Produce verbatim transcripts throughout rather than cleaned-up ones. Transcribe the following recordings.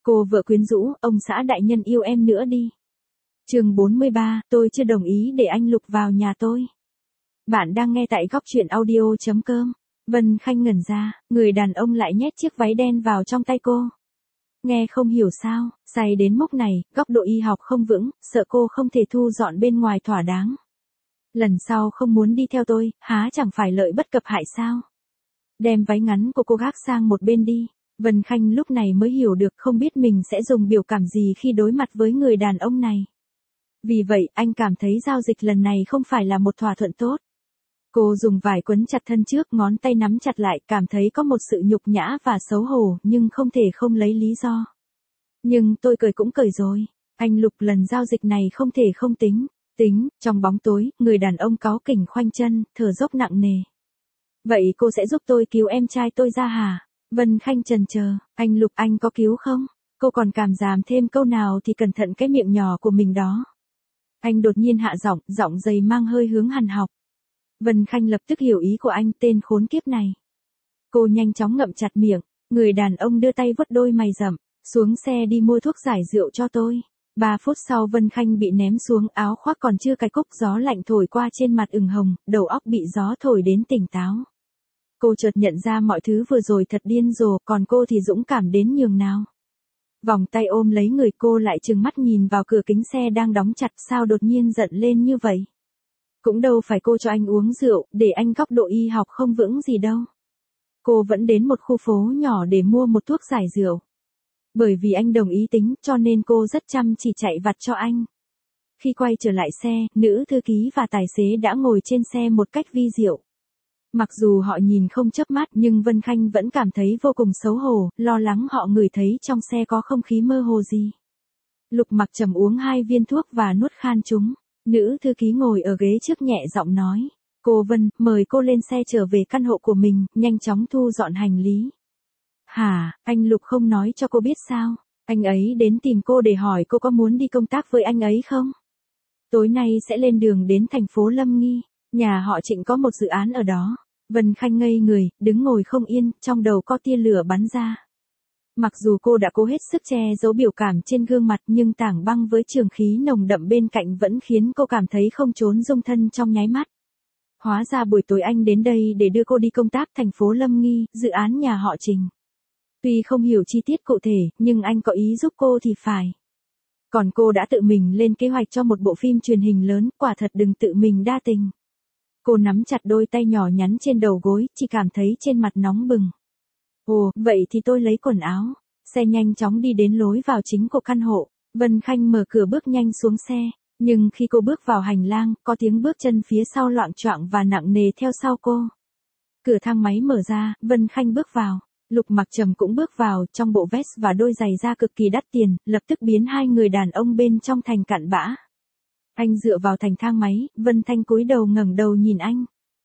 Cô vợ quyến rũ, ông xã đại nhân yêu em nữa đi. Chương bốn mươi ba, tôi chưa đồng ý để anh Lục vào nhà tôi. Bạn đang nghe tại góc truyện audio chấm com. Vân Khanh ngẩn ra, người đàn ông lại nhét chiếc váy đen vào trong tay cô. Nghe không hiểu sao, say đến mốc này, góc độ y học không vững, sợ cô không thể thu dọn bên ngoài thỏa đáng. Lần sau không muốn đi theo tôi, há chẳng phải lợi bất cập hại sao? Đem váy ngắn của cô gác sang một bên đi. Vân Khanh lúc này mới hiểu được không biết mình sẽ dùng biểu cảm gì khi đối mặt với người đàn ông này. Vì vậy, anh cảm thấy giao dịch lần này không phải là một thỏa thuận tốt. Cô dùng vải quấn chặt thân trước, ngón tay nắm chặt lại, cảm thấy có một sự nhục nhã và xấu hổ, nhưng không thể không lấy lý do. Nhưng tôi cười cũng cười rồi. Anh Lục, lần giao dịch này không thể không tính. Tính, trong bóng tối, người đàn ông cáu kỉnh khoanh chân, thở dốc nặng nề. Vậy cô sẽ giúp tôi cứu em trai tôi ra hả? Vân Khanh chần chờ, anh Lục, anh có cứu không? Cô còn cảm giảm thêm câu nào thì cẩn thận cái miệng nhỏ của mình đó. Anh đột nhiên hạ giọng, giọng dày mang hơi hướng hằn học. Vân Khanh lập tức hiểu ý của anh, tên khốn kiếp này. Cô nhanh chóng ngậm chặt miệng, người đàn ông đưa tay vuốt đôi mày rậm, xuống xe đi mua thuốc giải rượu cho tôi. Ba phút sau Vân Khanh bị ném xuống, áo khoác còn chưa cài cúc, gió lạnh thổi qua trên mặt ửng hồng, đầu óc bị gió thổi đến tỉnh táo. Cô chợt nhận ra mọi thứ vừa rồi thật điên rồ, còn cô thì dũng cảm đến nhường nào. Vòng tay ôm lấy người, cô lại trừng mắt nhìn vào cửa kính xe đang đóng chặt, sao đột nhiên giận lên như vậy. Cũng đâu phải cô cho anh uống rượu, để anh góc độ y học không vững gì đâu. Cô vẫn đến một khu phố nhỏ để mua một thuốc giải rượu. Bởi vì anh đồng ý tính, cho nên cô rất chăm chỉ chạy vặt cho anh. Khi quay trở lại xe, nữ thư ký và tài xế đã ngồi trên xe một cách vi diệu. Mặc dù họ nhìn không chớp mắt, nhưng Vân Khanh vẫn cảm thấy vô cùng xấu hổ, lo lắng họ ngửi thấy trong xe có không khí mơ hồ gì. Lục Mặc Trầm uống hai viên thuốc và nuốt khan chúng. Nữ thư ký ngồi ở ghế trước nhẹ giọng nói. Cô Vân, mời cô lên xe trở về căn hộ của mình, nhanh chóng thu dọn hành lý. Hả, anh Lục không nói cho cô biết sao? Anh ấy đến tìm cô để hỏi cô có muốn đi công tác với anh ấy không? Tối nay sẽ lên đường đến thành phố Lâm Nghi, nhà họ Trịnh có một dự án ở đó. Vân Khanh ngây người, đứng ngồi không yên, trong đầu có tia lửa bắn ra. Mặc dù cô đã cố hết sức che giấu biểu cảm trên gương mặt, nhưng tảng băng với trường khí nồng đậm bên cạnh vẫn khiến cô cảm thấy không trốn dung thân trong nháy mắt. Hóa ra buổi tối anh đến đây để đưa cô đi công tác thành phố Lâm Nghi, dự án nhà họ Trình. Tuy không hiểu chi tiết cụ thể, nhưng anh có ý giúp cô thì phải. Còn cô đã tự mình lên kế hoạch cho một bộ phim truyền hình lớn, quả thật đừng tự mình đa tình. Cô nắm chặt đôi tay nhỏ nhắn trên đầu gối, chỉ cảm thấy trên mặt nóng bừng. Ồ, vậy thì tôi lấy quần áo. Xe nhanh chóng đi đến lối vào chính của căn hộ. Vân Khanh mở cửa bước nhanh xuống xe. Nhưng khi cô bước vào hành lang, có tiếng bước chân phía sau loạng choạng và nặng nề theo sau cô. Cửa thang máy mở ra, Vân Khanh bước vào. Lục Mặc Trầm cũng bước vào, trong bộ vest và đôi giày da cực kỳ đắt tiền, lập tức biến hai người đàn ông bên trong thành cặn bã. Anh dựa vào thành thang máy, Vân Thanh cúi đầu ngẩng đầu nhìn anh.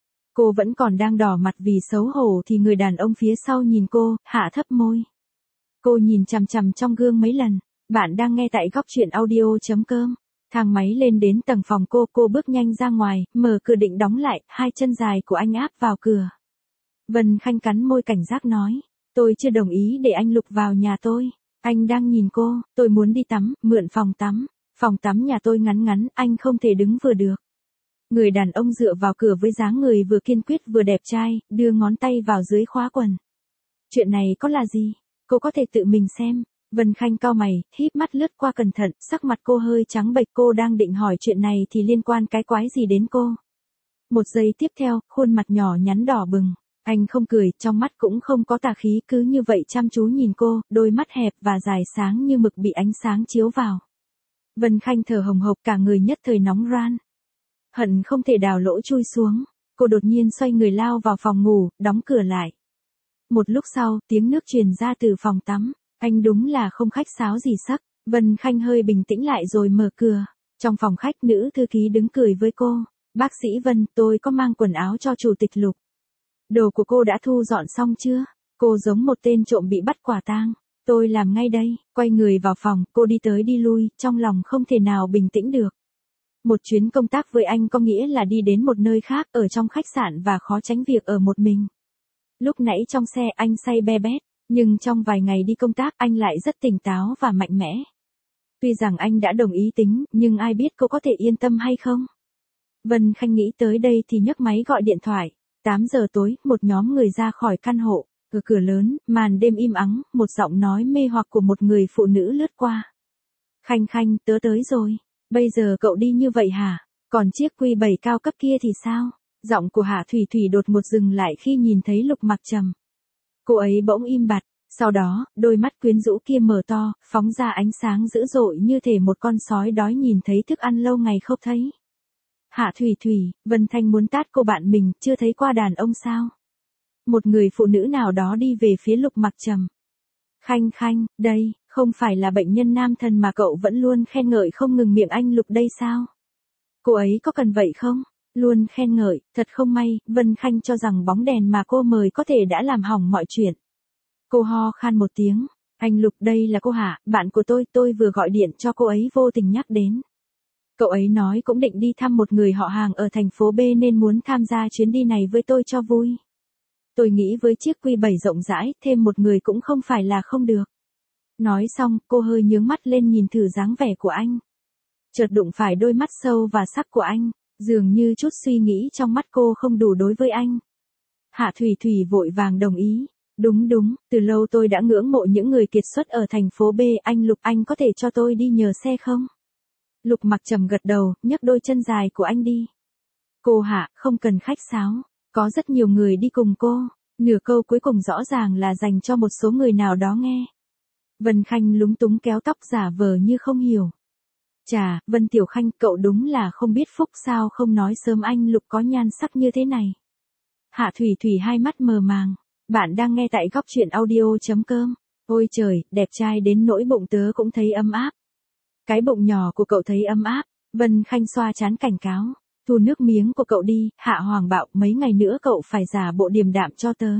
Cô vẫn còn đang đỏ mặt vì xấu hổ thì người đàn ông phía sau nhìn cô, hạ thấp môi. Cô nhìn chằm chằm trong gương mấy lần. Bạn đang nghe tại góc truyện audio chấm com. Thang máy lên đến tầng phòng cô, cô bước nhanh ra ngoài, mở cửa định đóng lại, hai chân dài của anh áp vào cửa. Vân Khanh cắn môi cảnh giác nói, tôi chưa đồng ý để anh Lục vào nhà tôi. Anh đang nhìn cô, tôi muốn đi tắm, mượn phòng tắm. Phòng tắm nhà tôi ngắn ngắn, anh không thể đứng vừa được. Người đàn ông dựa vào cửa với dáng người vừa kiên quyết vừa đẹp trai, đưa ngón tay vào dưới khóa quần. Chuyện này có là gì? Cô có thể tự mình xem. Vân Khanh cau mày, híp mắt lướt qua cẩn thận, sắc mặt cô hơi trắng bệch, cô đang định hỏi chuyện này thì liên quan cái quái gì đến cô. Một giây tiếp theo, khuôn mặt nhỏ nhắn đỏ bừng. Anh không cười, trong mắt cũng không có tà khí, cứ như vậy chăm chú nhìn cô, đôi mắt hẹp và dài sáng như mực bị ánh sáng chiếu vào. Vân Khanh thở hồng hộc, cả người nhất thời nóng ran. Hận không thể đào lỗ chui xuống. Cô đột nhiên xoay người lao vào phòng ngủ, đóng cửa lại. Một lúc sau, tiếng nước truyền ra từ phòng tắm. Anh đúng là không khách sáo gì sắc. Vân Khanh hơi bình tĩnh lại rồi mở cửa. Trong phòng khách, nữ thư ký đứng cười với cô. Bác sĩ Vân, tôi có mang quần áo cho chủ tịch Lục. Đồ của cô đã thu dọn xong chưa? Cô giống một tên trộm bị bắt quả tang. Tôi làm ngay đây. Quay người vào phòng, cô đi tới đi lui, trong lòng không thể nào bình tĩnh được. Một chuyến công tác với anh có nghĩa là đi đến một nơi khác, ở trong khách sạn và khó tránh việc ở một mình. Lúc nãy trong xe anh say be bét, Nhưng trong vài ngày đi công tác anh lại rất tỉnh táo và mạnh mẽ. Tuy rằng anh đã đồng ý tính, nhưng ai biết cô có thể yên tâm hay không? Vân Khanh nghĩ tới đây thì nhấc máy gọi điện thoại. tám giờ tối, một nhóm người ra khỏi căn hộ. Ở cửa lớn, màn đêm im ắng, một giọng nói mê hoặc của một người phụ nữ lướt qua. Khanh Khanh, tớ tới rồi. Bây giờ cậu đi như vậy hả? Còn chiếc quy bảy cao cấp kia thì sao? Giọng của Hạ Thủy Thủy đột ngột dừng lại khi nhìn thấy Lục Mặc Trầm. Cô ấy bỗng im bặt, sau đó, đôi mắt quyến rũ kia mở to, phóng ra ánh sáng dữ dội như thể một con sói đói nhìn thấy thức ăn lâu ngày không thấy. Hạ Thủy Thủy, Vân Thanh muốn tát cô bạn mình, chưa thấy qua đàn ông sao? Một người phụ nữ nào đó đi về phía Lục Mặc Trầm. Khanh Khanh, đây, không phải là bệnh nhân nam thần mà cậu vẫn luôn khen ngợi không ngừng miệng anh Lục đây sao? Cô ấy có cần vậy không? Luôn khen ngợi, thật không may, Vân Khanh cho rằng bóng đèn mà cô mời có thể đã làm hỏng mọi chuyện. Cô ho khan một tiếng, anh Lục đây là cô Hạ, bạn của tôi, tôi vừa gọi điện cho cô ấy vô tình nhắc đến. Cậu ấy nói cũng định đi thăm một người họ hàng ở thành phố B nên muốn tham gia chuyến đi này với tôi cho vui. Tôi nghĩ với chiếc quy bảy rộng rãi, thêm một người cũng không phải là không được. Nói xong, cô hơi nhướng mắt lên nhìn thử dáng vẻ của anh. Chợt đụng phải đôi mắt sâu và sắc của anh, dường như chút suy nghĩ trong mắt cô không đủ đối với anh. Hạ Thủy Thủy vội vàng đồng ý. Đúng đúng, từ lâu tôi đã ngưỡng mộ những người kiệt xuất ở thành phố B, anh Lục, anh có thể cho tôi đi nhờ xe không? Lục Mặc Trầm gật đầu, nhấc đôi chân dài của anh đi. Cô Hạ, không cần khách sáo, có rất nhiều người đi cùng cô. Nửa câu cuối cùng rõ ràng là dành cho một số người nào đó nghe. Vân Khanh lúng túng kéo tóc giả vờ như không hiểu. Chà, Vân Tiểu Khanh, cậu đúng là không biết phúc sao không nói sớm anh Lục có nhan sắc như thế này. Hạ Thủy Thủy hai mắt mờ màng. Bạn đang nghe tại góc truyện audio chấm com. Ôi trời, đẹp trai đến nỗi bụng tớ cũng thấy ấm áp. Cái bụng nhỏ của cậu thấy ấm áp. Vân Khanh xoa trán cảnh cáo. Thu nước miếng của cậu đi, Hạ Hoàng Bạo, mấy ngày nữa cậu phải giả bộ điềm đạm cho tớ.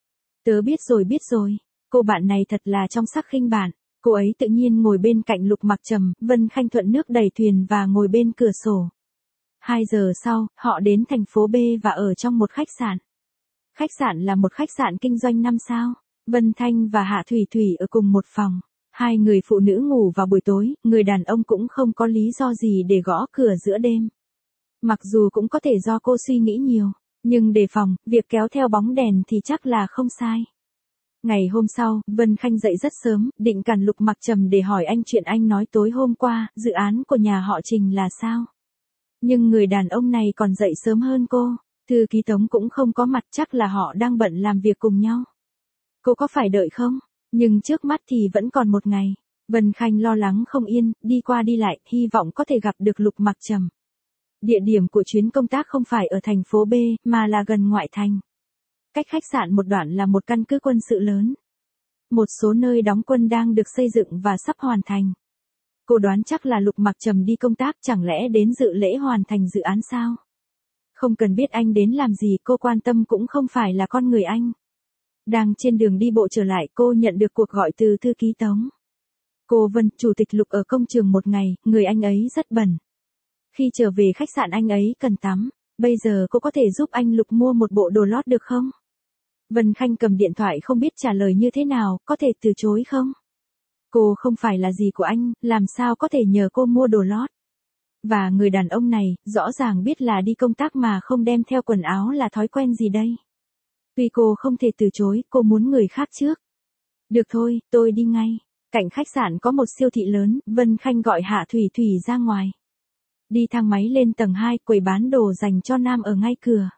Tớ biết rồi biết rồi. Cô bạn này thật là trong sắc khinh bạn. Cô ấy tự nhiên ngồi bên cạnh Lục Mặc Trầm, Vân Khanh thuận nước đẩy thuyền và ngồi bên cửa sổ. Hai giờ sau, họ đến thành phố B và ở trong một khách sạn. Khách sạn là một khách sạn kinh doanh năm sao. Vân Thanh và Hạ Thủy Thủy ở cùng một phòng. Hai người phụ nữ ngủ vào buổi tối, người đàn ông cũng không có lý do gì để gõ cửa giữa đêm. Mặc dù cũng có thể do cô suy nghĩ nhiều, nhưng đề phòng, việc kéo theo bóng đèn thì chắc là không sai. Ngày hôm sau, Vân Khanh dậy rất sớm, định cản Lục Mặc Trầm để hỏi anh chuyện anh nói tối hôm qua, dự án của nhà họ Trình là sao. Nhưng người đàn ông này còn dậy sớm hơn cô, thư ký Tống cũng không có mặt, chắc là họ đang bận làm việc cùng nhau. Cô có phải đợi không? Nhưng trước mắt thì vẫn còn một ngày. Vân Khanh lo lắng không yên, đi qua đi lại, hy vọng có thể gặp được Lục Mặc Trầm. Địa điểm của chuyến công tác không phải ở thành phố B, mà là gần ngoại thành. Cách khách sạn một đoạn là một căn cứ quân sự lớn. Một số nơi đóng quân đang được xây dựng và sắp hoàn thành. Cô đoán chắc là Lục Mặc Trầm đi công tác, chẳng lẽ đến dự lễ hoàn thành dự án sao? Không cần biết anh đến làm gì, cô quan tâm cũng không phải là con người anh. Đang trên đường đi bộ trở lại, cô nhận được cuộc gọi từ thư ký Tống. Cô Vân, chủ tịch Lục ở công trường một ngày, người anh ấy rất bẩn. Khi trở về khách sạn anh ấy cần tắm, bây giờ cô có thể giúp anh Lục mua một bộ đồ lót được không? Vân Khanh cầm điện thoại không biết trả lời như thế nào, có thể từ chối không? Cô không phải là gì của anh, làm sao có thể nhờ cô mua đồ lót? Và người đàn ông này, rõ ràng biết là đi công tác mà không đem theo quần áo là thói quen gì đây? Tuy cô không thể từ chối, cô muốn người khác trước. Được thôi, tôi đi ngay. Cạnh khách sạn có một siêu thị lớn, Vân Khanh gọi Hạ Thủy Thủy ra ngoài. Đi thang máy lên tầng hai, quầy bán đồ dành cho nam ở ngay cửa.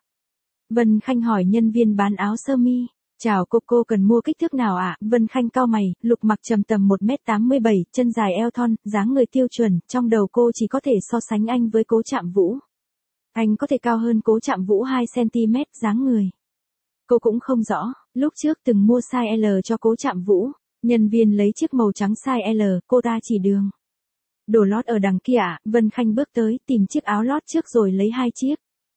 Vân Khanh hỏi nhân viên bán áo sơ mi. Chào cô, cô cần mua kích thước nào ạ? À? Vân Khanh cau mày, Lục Mặc Trầm tầm một mét tám mươi bảy, chân dài eo thon, dáng người tiêu chuẩn, trong đầu cô chỉ có thể so sánh anh với Cố Trạm Vũ. Anh có thể cao hơn Cố Trạm Vũ hai xăng ti mét, dáng người. Cô cũng không rõ, lúc trước từng mua size L cho Cố Trạm Vũ, nhân viên lấy chiếc màu trắng size L, cô ta chỉ đường. Đồ lót ở đằng kia ạ, Vân Khanh bước tới, tìm chiếc áo lót trước rồi lấy hai chiếc.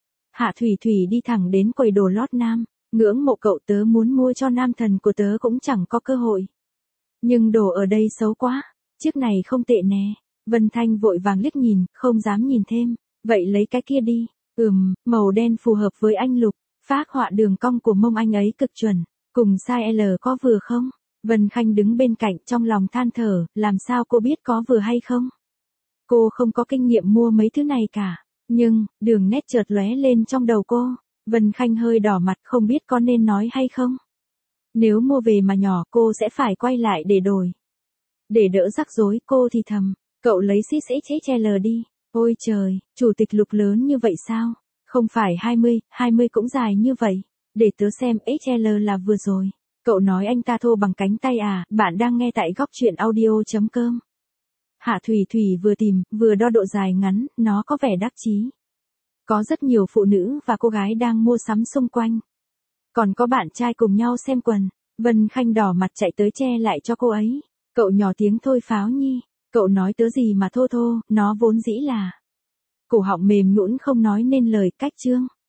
Hạ Thủy Thủy đi thẳng đến quầy đồ lót nam, ngưỡng mộ cậu, tớ muốn mua cho nam thần của tớ cũng chẳng có cơ hội. Nhưng đồ ở đây xấu quá, chiếc này không tệ nè. Vân Thanh vội vàng liếc nhìn, không dám nhìn thêm, vậy lấy cái kia đi. Ừm, màu đen phù hợp với anh Lục, phác họa đường cong của mông anh ấy cực chuẩn, cùng size L có vừa không? Vân Khanh đứng bên cạnh trong lòng than thở, làm sao cô biết có vừa hay không? Cô không có kinh nghiệm mua mấy thứ này cả. Nhưng, đường nét chợt lóe lên trong đầu cô. Vân Khanh hơi đỏ mặt không biết có nên nói hay không. Nếu mua về mà nhỏ cô sẽ phải quay lại để đổi. Để đỡ rắc rối cô thì thầm, cậu lấy xí xí chế che lờ đi. Ôi trời, chủ tịch Lục lớn như vậy sao? Không phải hai mươi, hai mươi cũng dài như vậy. Để tớ xem ích lờ là vừa rồi. Cậu nói anh ta thô bằng cánh tay à? Bạn đang nghe tại góc truyện audio.com. Hạ Thủy Thủy vừa tìm, vừa đo độ dài ngắn, nó có vẻ đắc chí. Có rất nhiều phụ nữ và cô gái đang mua sắm xung quanh. Còn có bạn trai cùng nhau xem quần. Vân Khanh đỏ mặt chạy tới che lại cho cô ấy. Cậu nhỏ tiếng thôi Pháo Nhi. Cậu nói tớ gì mà thô thô, nó vốn dĩ là. Cổ họng mềm nhũn không nói nên lời cách chương.